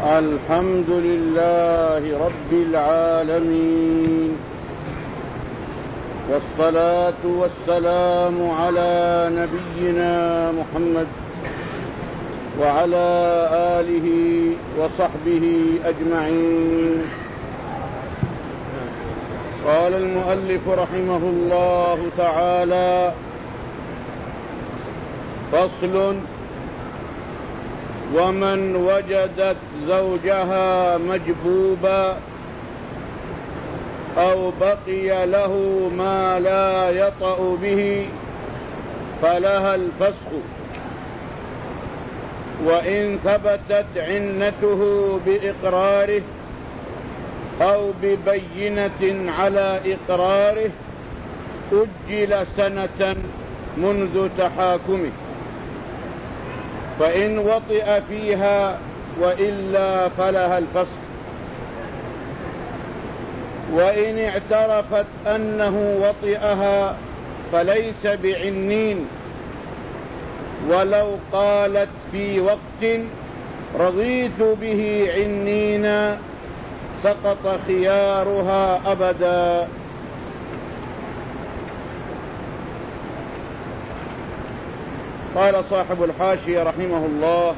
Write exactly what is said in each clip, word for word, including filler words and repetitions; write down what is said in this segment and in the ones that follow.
الحمد لله رب العالمين، والصلاة والسلام على نبينا محمد وعلى آله وصحبه أجمعين. قال المؤلف رحمه الله تعالى: فصل: ومن وجدت زوجها مجبوبا أو بقي له ما لا يطأ به فلها الفسخ، وإن ثبتت عنته بإقراره أو ببينة على إقراره أجل سنة منذ تحاكمه، فإن وطئ فيها وإلا فلها الفسخ. وإن اعترفت أنه وطئها فليس بعنين، ولو قالت في وقت رضيت به عنينا سقط خيارها أبدا. قال صاحب الحاشية رحمه الله: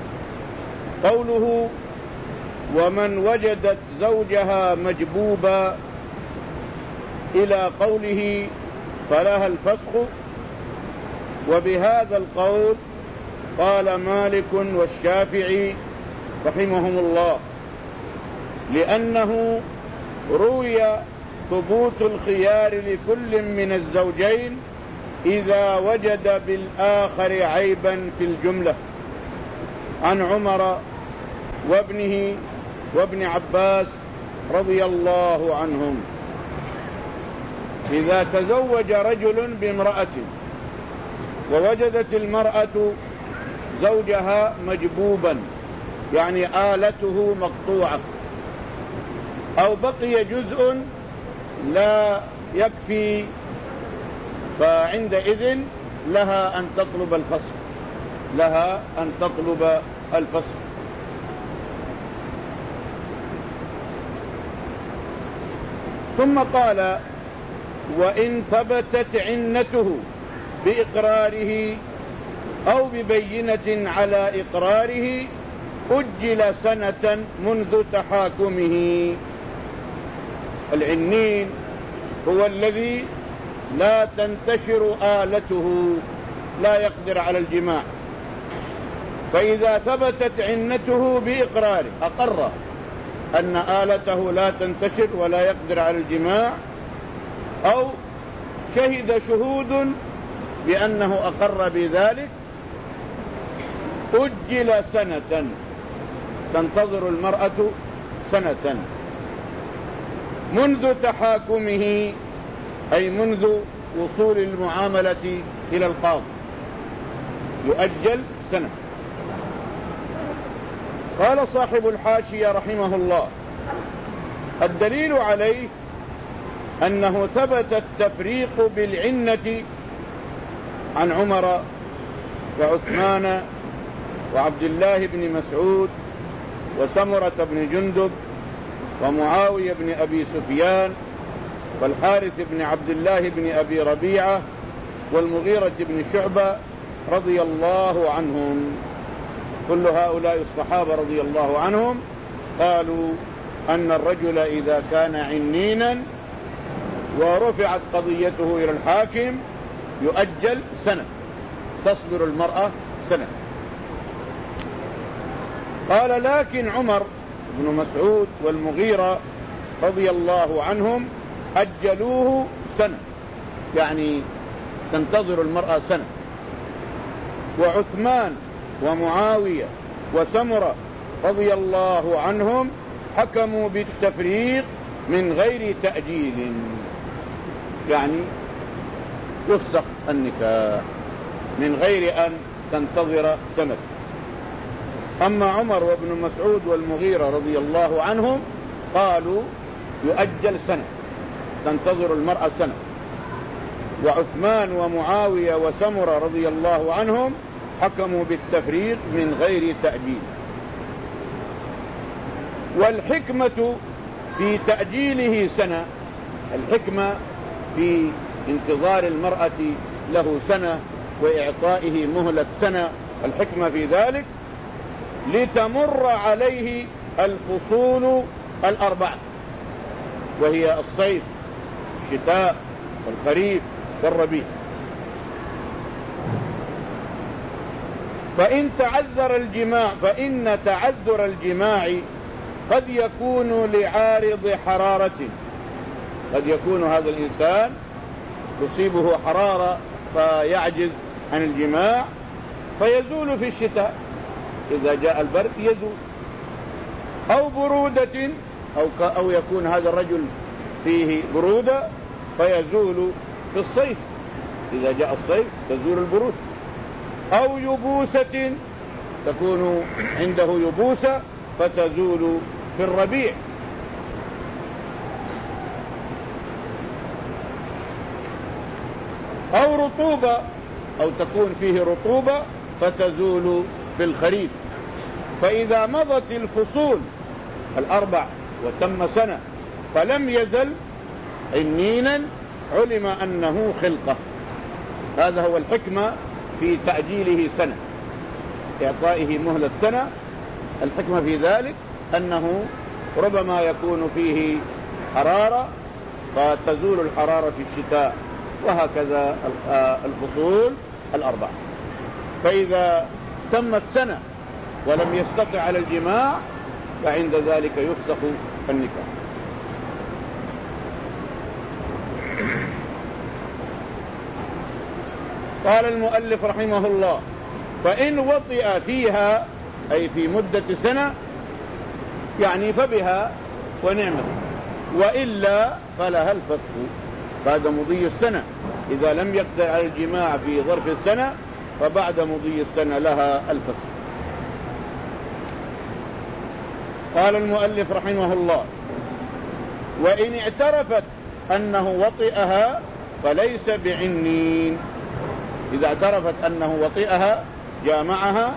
قوله ومن وجدت زوجها مجبوبا إلى قوله فلها الفسخ، وبهذا القول قال مالك والشافعي رحمهم الله، لأنه روي ثبوت الخيار لكل من الزوجين إذا وجد بالآخر عيبا في الجملة، عن عمر وابنه وابن عباس رضي الله عنهم. إذا تزوج رجل بامرأة ووجدت المرأة زوجها مجبوبا، يعني آلته مقطوعة، أو بقي جزء لا يكفي، فعندئذ لها أن تطلب الفسخ لها أن تطلب الفسخ. ثم قال: وإن ثبتت عنته بإقراره أو ببينة على إقراره أجل سنة منذ تحاكمه. العنين هو الذي لا تنتشر آلته، لا يقدر على الجماع، فإذا ثبتت عنته بإقراره، أقر أن آلته لا تنتشر ولا يقدر على الجماع، أو شهد شهود بأنه أقر بذلك، أجل سنة، تنتظر المرأة سنة منذ تحاكمه، أي منذ وصول المعاملة إلى القاضي، يؤجل سنة. قال صاحب الحاشية رحمه الله: الدليل عليه أنه ثبت التفريق بالعنة عن عمر وعثمان وعبد الله بن مسعود وسمرة بن جندب ومعاوية بن أبي سفيان والحارث بن عبد الله بن أبي ربيعة والمغيرة بن شعبة رضي الله عنهم. كل هؤلاء الصحابة رضي الله عنهم قالوا أن الرجل إذا كان عنينا ورفعت قضيته إلى الحاكم يؤجل سنة، تصبر المرأة سنة. قال: لكن عمر بن مسعود والمغيرة رضي الله عنهم أجلوه سنة، يعني تنتظر المرأة سنة. وعثمان ومعاوية وسمرة رضي الله عنهم حكموا بالتفريق من غير تأجيل، يعني يفسخ النكاح من غير أن تنتظر سنة. أما عمر وابن مسعود والمغيرة رضي الله عنهم قالوا يؤجل سنة، تنتظر المرأة سنة. وعثمان ومعاوية وسمرة رضي الله عنهم حكموا بالتفريق من غير تأجيل. والحكمة في تأجيله سنة، الحكمة في انتظار المرأة له سنة وإعطائه مهلة سنة، الحكمة في ذلك لتمر عليه الفصول الأربعة، وهي الصيف الشتاء والخريف والربيع. فإن تعذر الجماع فإن تعذر الجماع قد يكون لعارض حرارة، قد يكون هذا الإنسان تصيبه حرارة فيعجز عن الجماع فيزول في الشتاء، إذا جاء البرد يزول، أو برودة، أو, أو يكون هذا الرجل فيه برودة فيزول في الصيف، إذا جاء الصيف تزول البرود، أو يبوسة، تكون عنده يبوسة فتزول في الربيع. أو رطوبة، أو تكون فيه رطوبة فتزول في الخريف. فإذا مضت الفصول الأربع وتم سنة فلم يزل عنينا علم أنه خلقة. هذا هو الحكمة في تأجيله سنة، إعطائه مهلة سنة. الحكمة في ذلك أنه ربما يكون فيه حرارة فتزول الحرارة في الشتاء، وهكذا الفصول الأربعة. فإذا تمت سنة ولم يستطع على الجماع فعند ذلك يفسخ النكاح. قال المؤلف رحمه الله: فإن وطئ فيها، أي في مدة سنة، يعني فبها ونعمة، وإلا فلها الفسخ بعد مضي السنة. إذا لم يقدر على الجماع في ظرف السنة فبعد مضي السنة لها الفسخ. قال المؤلف رحمه الله: وإن اعترفت أنه وطئها فليس بعنين. إذا اعترفت أنه وطئها جامعها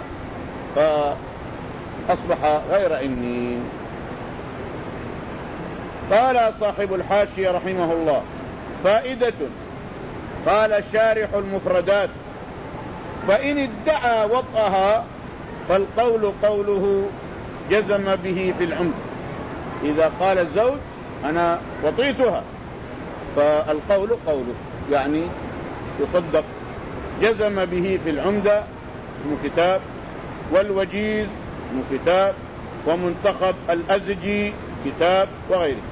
فأصبح غير عنين. قال صاحب الحاشية رحمه الله: فائدة. قال شارح المفردات: فإن ادعى وطئها فالقول قوله جزم به في العمد. إذا قال الزوج أنا وطئتها فالقول قوله، يعني يصدق. جزم به في العمدة من كتاب، والوجيز من كتاب، ومنتخب الأزجي كتاب، وغيره.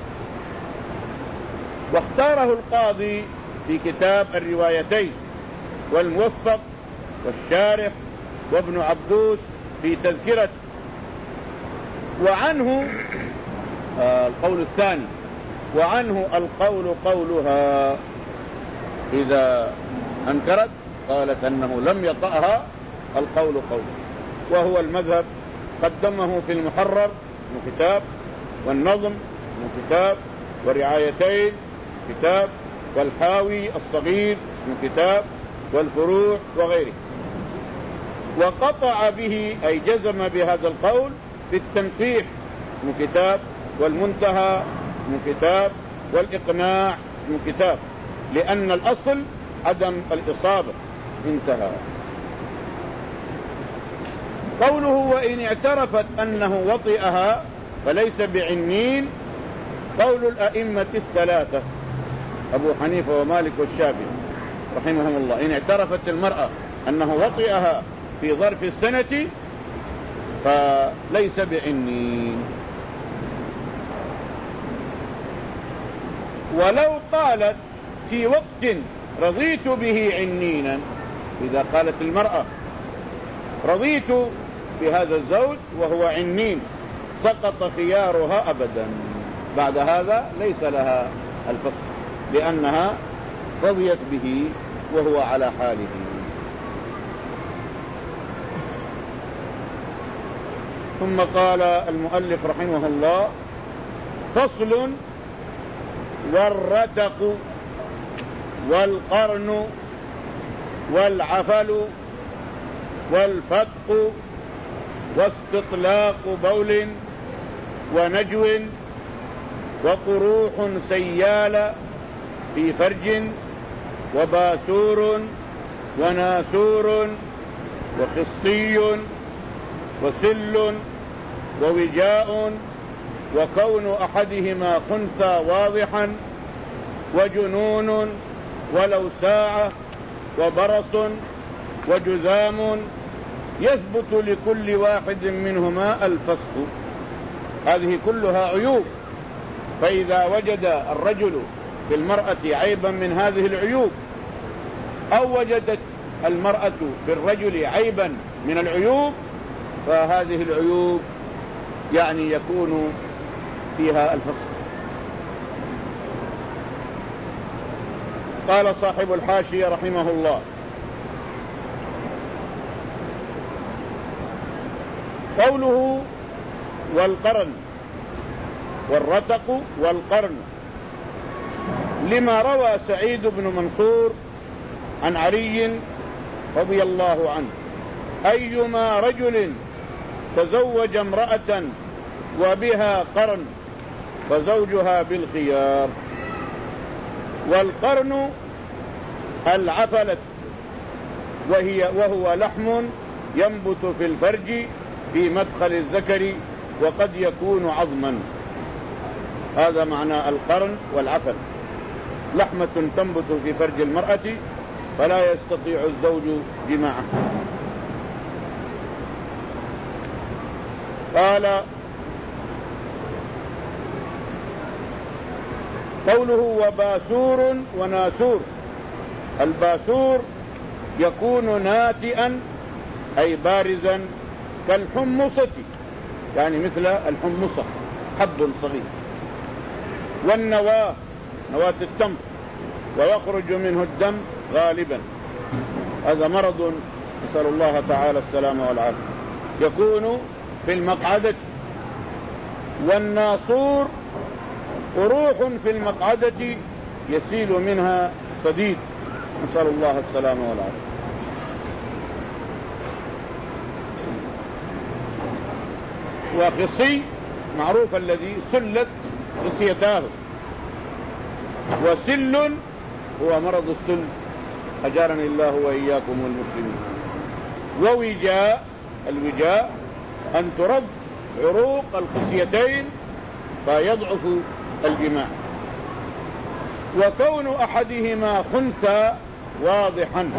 واختاره القاضي في كتاب الروايتين، والموفق والشارح وابن عبدوس في تذكرة. وعنه آه القول الثاني، وعنه القول قولها. إذا أنكرت قالت أنه لم يطأها القول قوله، وهو المذهب. قدمه في المحرر من كتاب، والنظم من كتاب، ورعايتين كتاب، والحاوي الصغير من كتاب، والفروع وغيره. وقطع به أي جزم بهذا القول بالتنقيح من كتاب، والمنتهى من كتاب، والإقناع من كتاب، لأن الأصل عدم الإصابة. انتهى. قوله: وإن اعترفت أنه وطئها فليس بعنين، قول الأئمة الثلاثة أبو حنيفة ومالك والشافعي رحمهم الله. إن اعترفت المرأة أنه وطئها في ظرف السنة فليس بعنين. ولو قالت في وقت رضيت به عنينا، إذا قالت المرأة رضيت بهذا الزوج وهو عنين، سقط خيارها أبدا. بعد هذا ليس لها الفسخ، لأنها رضيت به وهو على حاله. ثم قال المؤلف رحمه الله: فصل. والرتق والقرن والعفل والفتق واستطلاق بول ونجو وقروح سيال في فرج وباسور وناسور وخصي وسل ووجاء وكون أحدهما خنثى واضحا وجنون ولو ساعة وبرص وجذام يثبت لكل واحد منهما الفسق. هذه كلها عيوب. فإذا وجد الرجل في المرأة عيبا من هذه العيوب أو وجدت المرأة في الرجل عيبا من العيوب فهذه العيوب يعني يكون فيها الفسق. قال صاحب الحاشية رحمه الله: قوله والقرن والرتق والقرن لما روى سعيد بن منصور عن علي رضي الله عنه: أيما رجل تزوج امرأة وبها قرن فزوجها بالخيار. والقرن العفلة وهي وهو لحم ينبت في الفرج في مدخل الذكر وقد يكون عظما. هذا معنى القرن والعفل، لحمة تنبت في فرج المرأة فلا يستطيع الزوج جماعه. قال: قوله وباسور وناسور: الباسور يكون ناتئا أي بارزا كالحمصة، يعني مثل الحمصة حب صغير، والنواة نواة التمر ويخرج منه الدم غالبا. هذا مرض نسأل الله تعالى السلامة والعافية، يكون في المقعدة. والناصور قروح في المقعدة يسيل منها صديد، نسأل الله السلامة والعافية. وقصي معروف الذي سلت قصيتاه. وسل هو مرض السل، أجارني الله وإياكم والمسلمين. ووجاء، الوجاء أن ترد عروق القصيتين فيضعف الجماع. وكون أحدهما خنثى واضحا،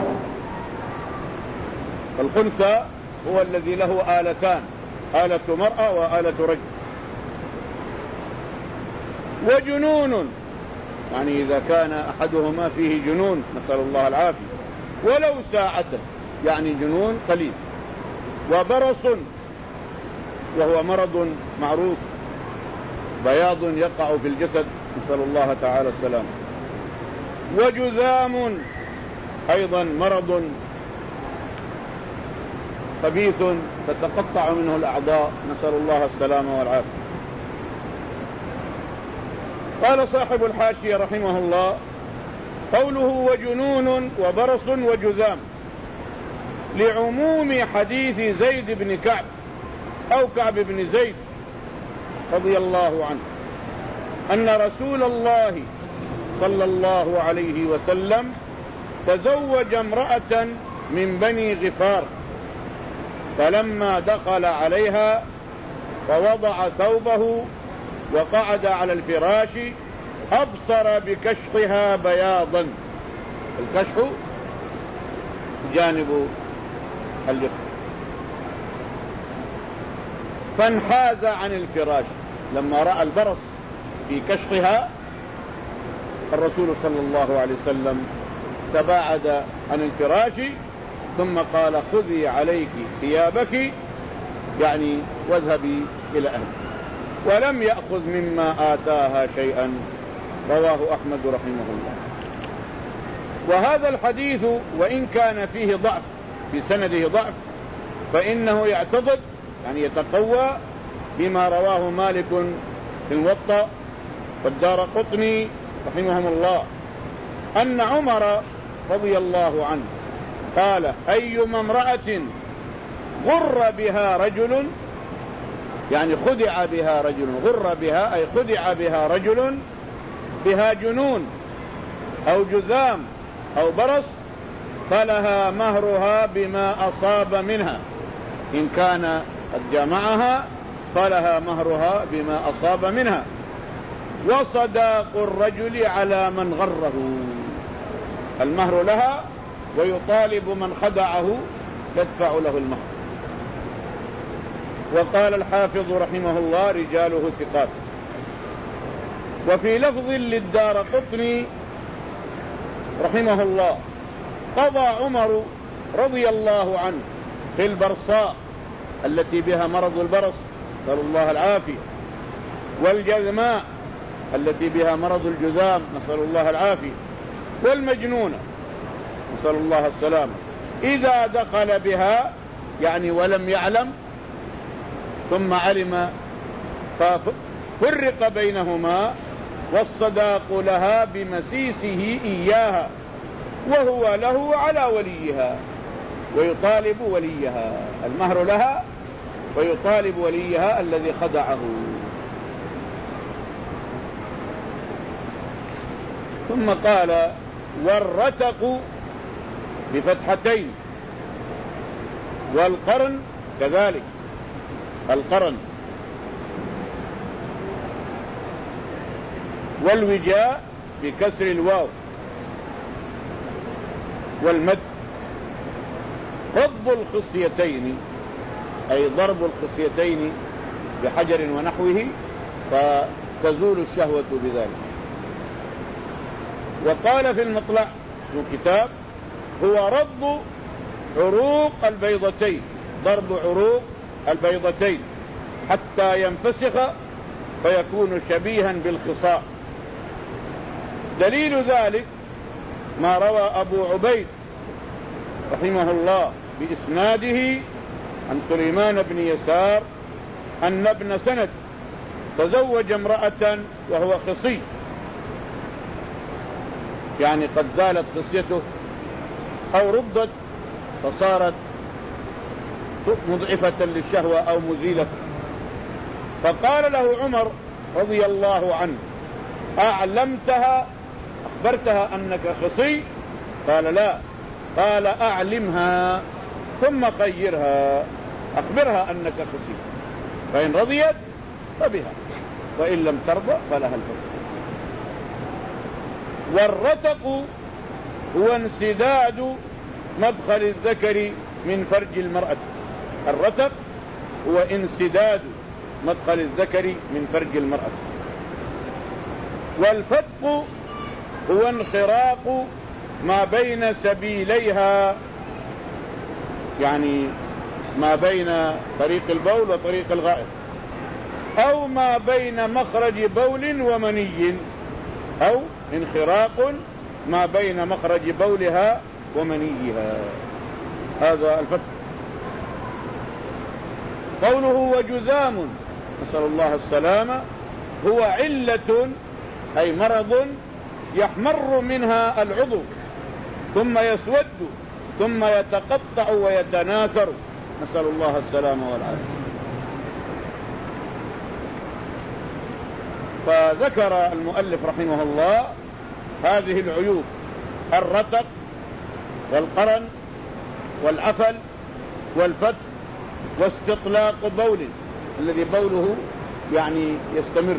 الخنثى هو الذي له آلتان، آلة مرأة وآلة رجل. وجنون، يعني إذا كان أحدهما فيه جنون نسأل الله العافية، ولو ساعة، يعني جنون قليل. وبرص وهو مرض معروف، بياض يقع في الجسد نسأل الله تعالى السلام. وجذام أيضا مرض خبيث تتقطع منه الأعضاء نسأل الله السلامة والعافية. قال صاحب الحاشية رحمه الله: قوله وجنون وبرص وجذام لعموم حديث زيد بن كعب أو كعب بن زيد رضي الله عنه أن رسول الله صلى الله عليه وسلم تزوج امرأة من بني غفار، فلما دخل عليها فوضع ثوبه وقعد على الفراش أبصر بكشطها بياضا. الكشح جانب اللحم. فانحاز عن الفراش، لما رأى البرص في كشطها الرسول صلى الله عليه وسلم تباعد عن الفراش ثم قال: خذي عليك ثيابك، يعني واذهبي إلى أهلك، ولم يأخذ مما آتاها شيئا. رواه أحمد رحمه الله. وهذا الحديث وإن كان فيه ضعف، في سنده ضعف، فإنه يعتضد، يعني يتقوى بما رواه مالك في الموطأ والدار قطني رحمهم الله أن عمر رضي الله عنه قال: أيما امرأة غر بها رجل يعني خدع بها رجل، غر بها أي خدع بها رجل بها جنون أو جذام أو برص، فلها مهرها بما أصاب منها. إن كان قد جامعها فلها مهرها بما أصاب منها. وصداق الرجل على من غره، المهر لها، ويطالب من خدعه يدفع له المهر. وقال الحافظ رحمه الله رجاله ثقات. وفي لفظ للدارقطني رحمه الله قضى عمر رضي الله عنه في البرصاء التي بها مرض البرص نسأل الله العافية، والجذماء التي بها مرض الجذام نسأل الله العافية، والمجنونة نسأل الله السلامة، إذا دخل بها يعني ولم يعلم ثم علم ففرق بينهما، والصداق لها بمسيسه إياها، وهو له على وليها، ويطالب وليها، المهر لها ويطالب وليها الذي خدعه. ثم قال والرتق بفتحتين، والقرن كذلك، القرن، والوجاء بكسر الواو، والمد. رض الخصيتين أي ضرب الخصيتين بحجر ونحوه فتزول الشهوة بذلك. وقال في المطلع في كتاب هو رض عروق البيضتين، ضرب عروق البيضتين حتى ينفسخ فيكون شبيها بالخصاء. دليل ذلك ما روى أبو عبيد رحمه الله بإسناده عن سليمان بن يسار أن ابن سند تزوج امرأة وهو خصي، يعني قد زالت خصيته أو ردت فصارت مضعفة للشهوة أو مزيلة. فقال له عمر رضي الله عنه أعلمتها، أخبرتها أنك خصي؟ قال لا. قال أعلمها ثم خيرها، أخبرها أنك خصي، فإن رضيت فبها، وإن لم ترضى فلها الفسق. والرتق هو انسداد مدخل الذكر من فرج المرأة. الرتق هو انسداد مدخل الذكر من فرج المرأة. والفتق هو انخراق ما بين سبيليها، يعني ما بين طريق البول وطريق الغائط، أو ما بين مخرج بول ومني، أو انخراق ما بين مخرج بولها ومنيها، هذا الفتق. قوله وجذام نسأل الله السلامة هو علة أي مرض يحمر منها العضو ثم يسود ثم يتقطع ويتناثر، نسأل الله السلامة والعافية. فذكر المؤلف رحمه الله هذه العيوب: الرتق والقرن والعفل والفتح واستطلاق بول الذي بوله يعني يستمر،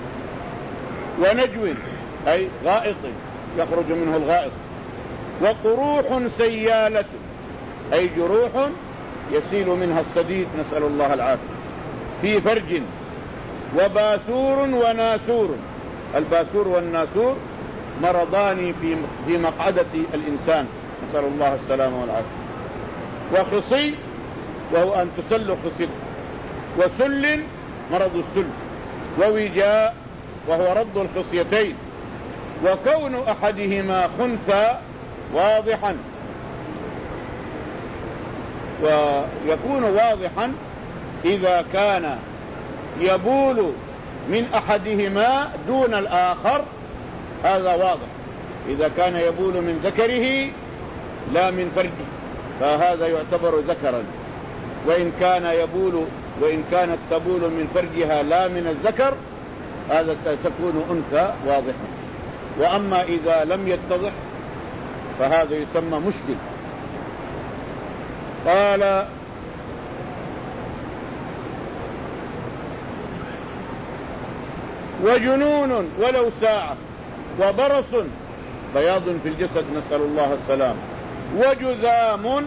ونجو أي غائط يخرج منه الغائط، وقروح سيالة أي جروح يسيل منها الصديد نسأل الله العافية في فرج، وباسور وناسور. الباسور والناسور مرضان في في مقعدة الإنسان نسأل الله السلامة والعافية. وخصي وهو أن تسل خصيته، وسل مرض السل، ووجاء وهو رد الخصيتين، وكون أحدهما خنثى واضحا، ويكون واضحا إذا كان يبول من أحدهما دون الآخر، هذا واضح. إذا كان يبول من ذكره لا من فرجه فهذا يعتبر ذكرا، وإن كان يبول وإن كانت تبول من فرجها لا من الذكر هذا تكون أنثى واضحة. وأما إذا لم يتضح فهذا يسمى مشكل. قال وجنون ولو ساعة، وبرص بياض في الجسد نسأل الله السلام، وجذام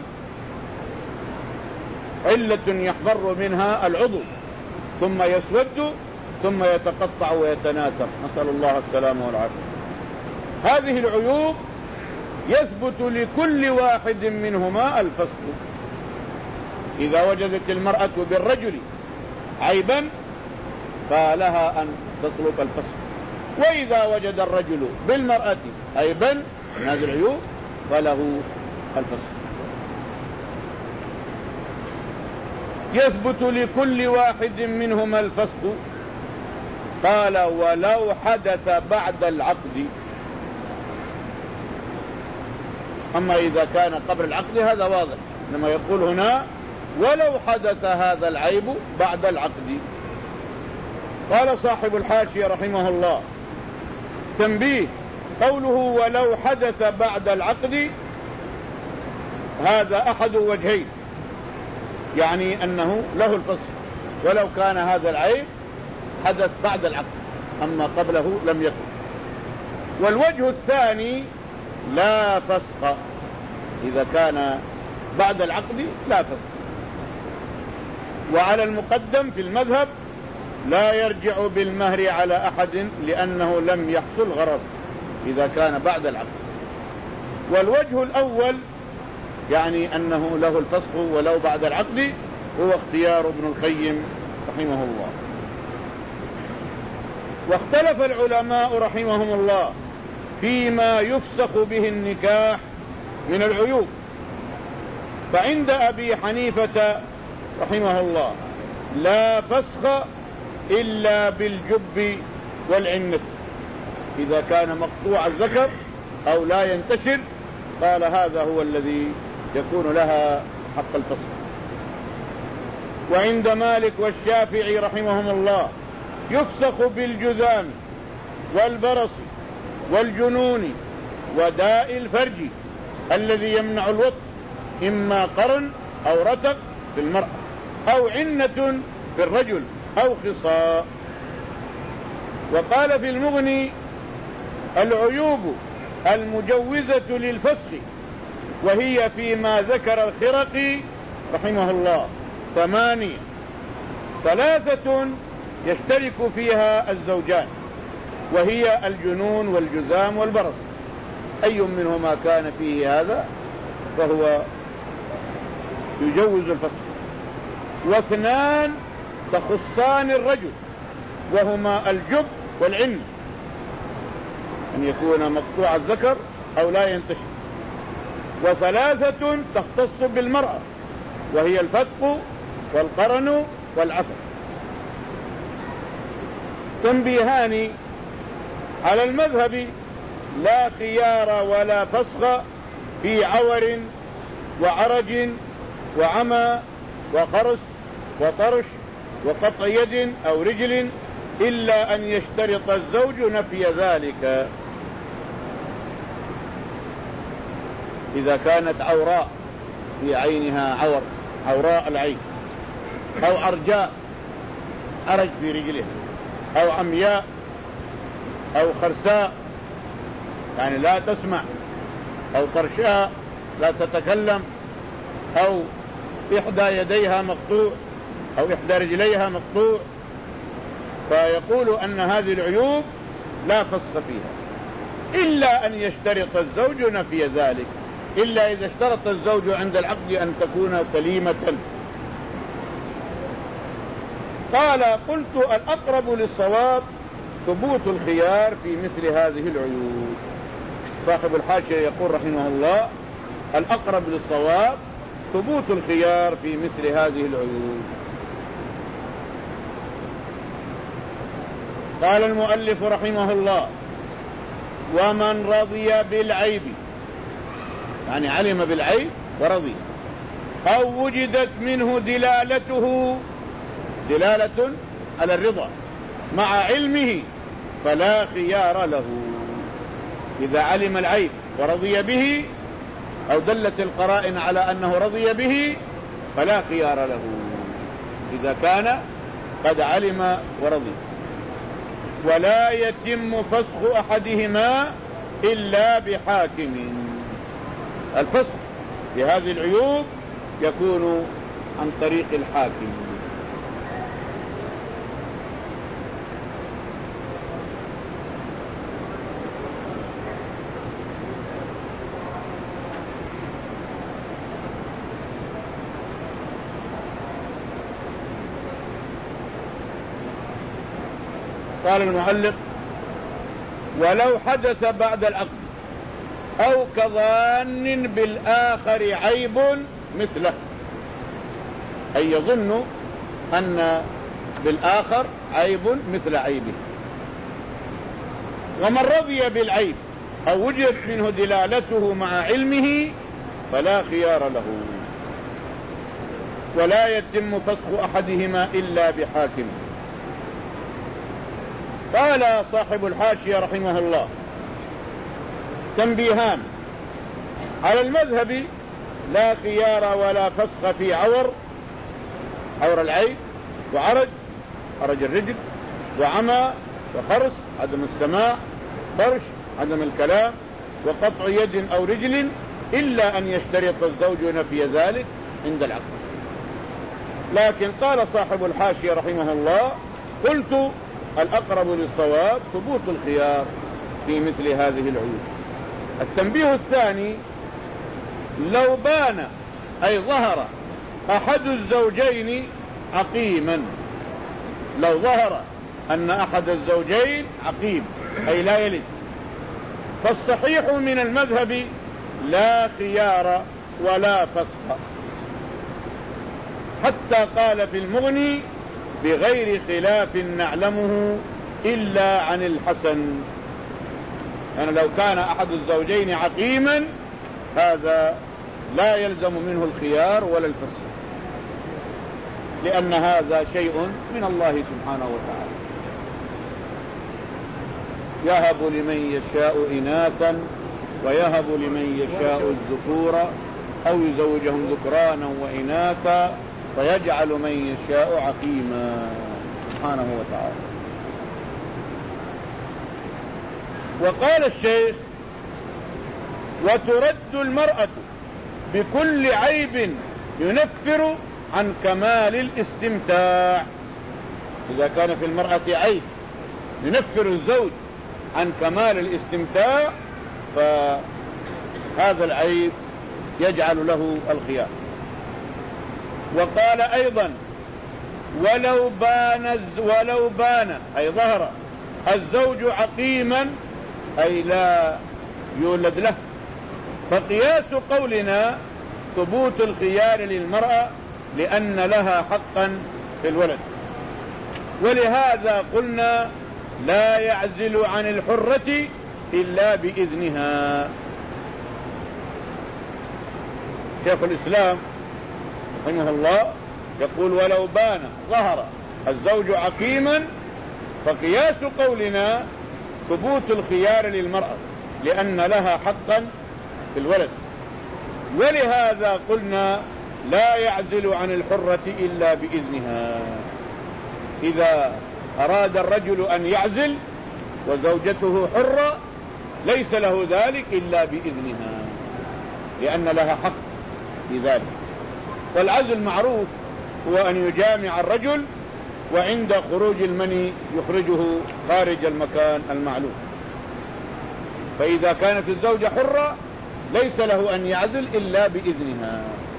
علة يحمر منها العضو ثم يسود ثم يتقطع ويتناثر نسأل الله السلام والعافية. هذه العيوب يثبت لكل واحد منهما الفسق. إذا وجدت المرأة بالرجل عيبا فلها أن تطلب الفسق، وإذا وجد الرجل بالمرأة عيبا من هذه العيوب فله الفسق. يثبت لكل واحد منهما الفسق. قال ولو حدث بعد العقد. أما إذا كان قبل العقد هذا واضح، لما يقول هنا ولو حدث هذا العيب بعد العقد. قال صاحب الحاشية رحمه الله تنبيه، قوله ولو حدث بعد العقد هذا أحد وجهين، يعني أنه له الفسق ولو كان هذا العيب حدث بعد العقد، أما قبله لم يكن. والوجه الثاني لا فسق، إذا كان بعد العقد لا فسق. وعلى المقدم في المذهب لا يرجع بالمهر على أحد لأنه لم يحصل غرض إذا كان بعد العقد. والوجه الأول يعني أنه له الفسق ولو بعد العقد هو اختيار ابن القيم رحمه الله. واختلف العلماء رحمهم الله فيما يفسخ به النكاح من العيوب. فعند أبي حنيفة رحمه الله لا فسخ إلا بالجب والعنة، إذا كان مقطوع الذكر أو لا ينتشر قال هذا هو الذي يكون لها حق الفسخ. وعند مالك والشافعي رحمهم الله يفسخ بالجذام والبرص والجنون وداء الفرج الذي يمنع الوطء، إما قرن أو رتق في المرأة أو عنة في الرجل أو خصاء. وقال في المغني العيوب المجوزة للفسخ وهي فيما ذكر الخرقي رحمه الله ثمانية، ثلاثة يشترك فيها الزوجان وهي الجنون والجذام والبرص، أي منهما كان فيه هذا فهو يجوز الفسخ. واثنان تخصان الرجل وهما الجب والعن، أن يكون مقطوع الذكر أو لا ينتشر. وثلاثة تختص بالمرأة وهي الفتق والقرن والعفر. تنبيهان على المذهب لا خيار ولا فسخ في عور وعرج وعمى وقرص وطرش وقطع يد أو رجل إلا أن يشترط الزوج نفي ذلك. إذا كانت عوراء في عينها عور، عوراء العين، أو عرجاء عرج في رجلها، أو عمياء أو خرساء يعني لا تسمع، أو طرشاء لا تتكلم، أو إحدى يديها مقطوع أو إحدى رجليها مقطوع، فيقول أن هذه العيوب لا فسخ فيها إلا أن يشترط الزوج نفي ذلك، إلا إذا اشترط الزوج عند العقد أن تكون سليمة. قال قلت الأقرب للصواب ثبوت الخيار في مثل هذه العيوب. صاحب الحاشية يقول رحمه الله الأقرب للصواب ثبوت الخيار في مثل هذه العيوب. قال المؤلف رحمه الله ومن رضي بالعيب، يعني علم بالعيب ورضي، أو وجدت منه دلالته دلالة على الرضا مع علمه فلا خيار له. إذا علم العيب ورضي به أو دلت القرائن على أنه رضي به فلا خيار له إذا كان قد علم ورضي. ولا يتم فسخ أحدهما إلا بحاكم. الفسخ لهذه العيوب يكون عن طريق الحاكم. قال المؤلف: ولو حدث بعد العقد أو كظان بالآخر عيب مثله، أي يظن أن بالآخر عيب مثل عيبه، ومن رضي بالعيب أو وجد منه دلالته مع علمه فلا خيار له. ولا يتم فسخ أحدهما إلا بحاكم. قال صاحب الحاشية رحمه الله: تنبيهان على المذهب: لا خيار ولا فسخ في عور، عور العين، وعرج، عرج الرجل، وعمى، وخرس، عدم السماع، طرش، عدم الكلام، وقطع يد أو رجل، إلا أن يشترط الزوج نفي ذلك عند العقد. لكن قال صاحب الحاشية رحمه الله: قلت الأقرب للصواب ثبوت الخيار في مثل هذه العيوب. التنبيه الثاني: لو بان أي ظهر أحد الزوجين عقيما، لو ظهر أن أحد الزوجين عقيم أي لا يلد، فالصحيح من المذهب لا خيار ولا فسخ، حتى قال في المغني: بغير خلاف نعلمه إلا عن الحسن. يعني لو كان أحد الزوجين عقيما هذا لا يلزم منه الخيار ولا الفسخ، لأن هذا شيء من الله سبحانه وتعالى. يهب لمن يشاء إناثا ويهب لمن يشاء الذكور أو يزوجهم ذكرانا وإناثا فيجعل من يشاء عقيما سبحانه وتعالى. وقال الشيخ: وترد المرأة بكل عيب ينفر عن كمال الاستمتاع. إذا كان في المرأة عيب ينفر الزوج عن كمال الاستمتاع فهذا العيب يجعل له الخيار. وقال أيضا: ولو بان ولو بان أي ظهر الزوج عقيما أي لا يولد له، فقياس قولنا ثبوت الخيار للمرأة لأن لها حقا في الولد، ولهذا قلنا لا يعزل عن الحرة إلا بإذنها. شيخ الإسلام رحمه الله يقول: ولو بان ظهر الزوج عقيما فقياس قولنا ثبوت الخيار للمرأة لأن لها حقا في الولد، ولهذا قلنا لا يعزل عن الحرة إلا بإذنها. إذا أراد الرجل أن يعزل وزوجته حرة ليس له ذلك إلا بإذنها لأن لها حق في ذلك. والعزل معروف هو أن يجامع الرجل وعند خروج المني يخرجه خارج المكان المعلوم. فإذا كانت الزوجة حرة ليس له أن يعزل إلا بإذنها.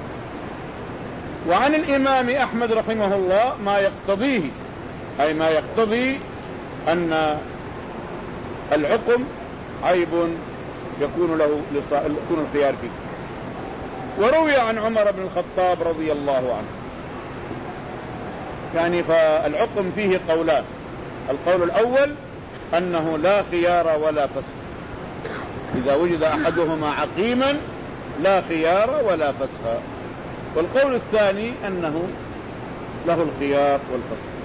وعن الإمام أحمد رحمه الله ما يقتضيه، أي ما يقتضي أن العقم عيب يكون له يكون الخيار فيه. وروي عن عمر بن الخطاب رضي الله عنه. يعني فالعقم فيه قولان: القول الأول أنه لا خيار ولا فسخ، إذا وجد أحدهما عقيما لا خيار ولا فسخ. والقول الثاني أنه له الخيار والفصل.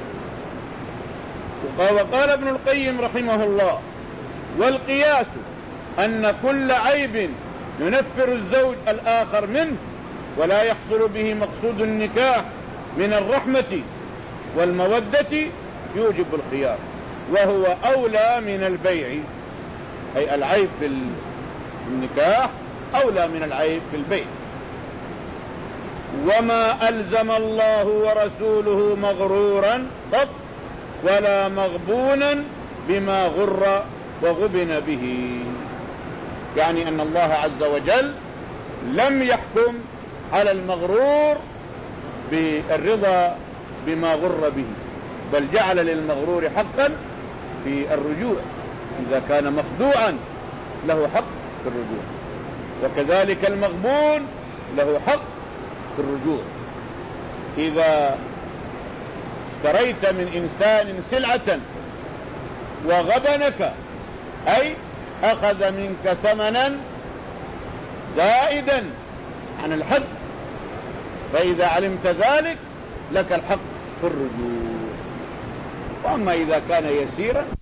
وقال ابن القيم رحمه الله: والقياس أن كل عيب ينفر الزوج الآخر منه ولا يحصل به مقصود النكاح من الرحمة والمودة يوجب الخيار، وهو أولى من البيع، أي العيب في النكاح أولى من العيب في البيع. وما ألزم الله ورسوله مغرورا قط ولا مغبونا بما غر وغبن به، يعني أن الله عز وجل لم يحكم على المغرور بالرضا بما غر به، بل جعل للمغرور حقا في الرجوع إذا كان مخدوعا له حق في الرجوع، وكذلك المغبون له حق في الرجوع. إذا اشتريت من إنسان سلعة وغبنك، أي أخذ منك ثمنا زائدا عن الحد، فإذا علمت ذلك لك الحق في الرجوع. وأما إذا كان يسيرا